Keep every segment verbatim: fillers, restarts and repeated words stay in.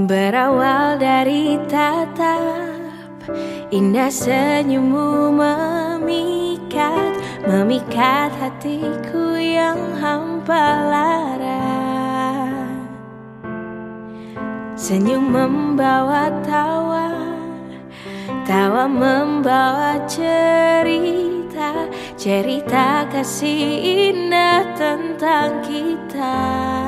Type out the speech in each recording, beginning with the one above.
Berawal dari tatap indah senyummu memikat, memikat hatiku yang hampa lara. Senyum membawa tawa, tawa membawa cerita, cerita kasih indah tentang kita.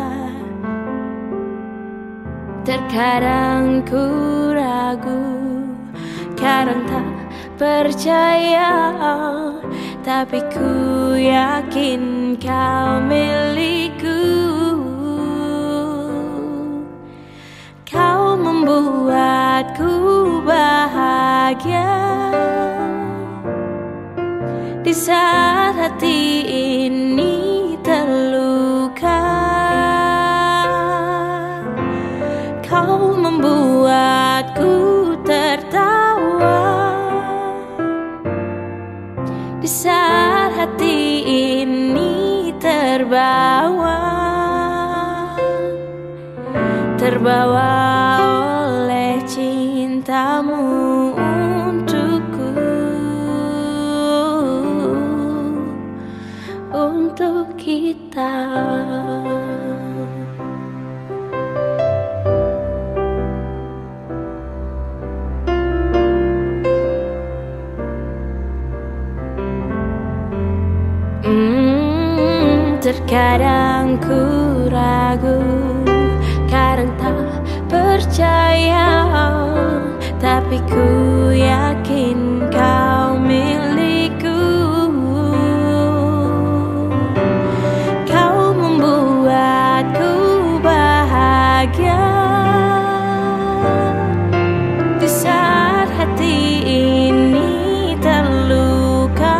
Terkadang ku ragu, kadang tak percaya, tapi ku yakin kau milikku. Kau membuatku bahagia di saat hati ini terluka. Kau membuatku tertawa di saat hati ini terbawa, terbawa oleh cintamu untukku, untuk kita. Hmm, terkadang ku ragu, kadang tak percaya, tapi ku yakin kau milikku. Kau membuatku bahagia di saat hati ini terluka.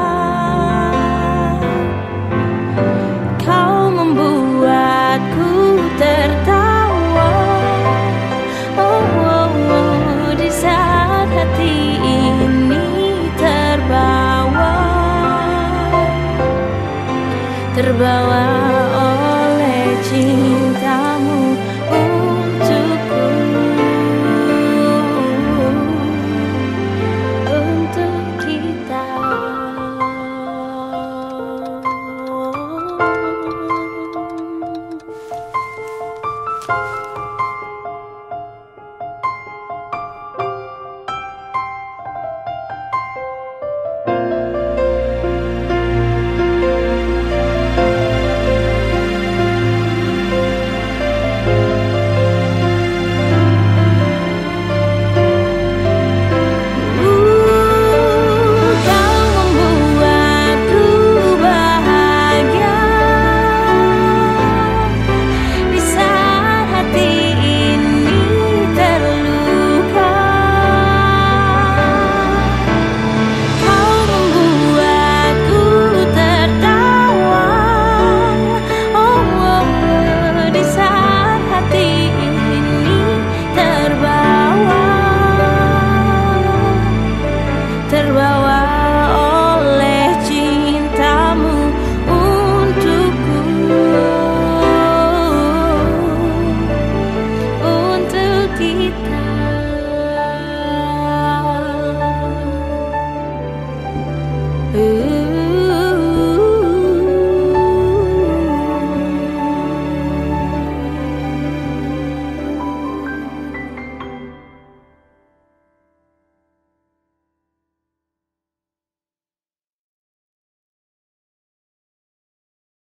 Kau membuatku tertawa, oh, oh, oh, di saat hati ini terbawa, terbawa oleh cintamu untukku, untuk kita. Terbawa oleh cintamu untukku, untuk kita. Uh.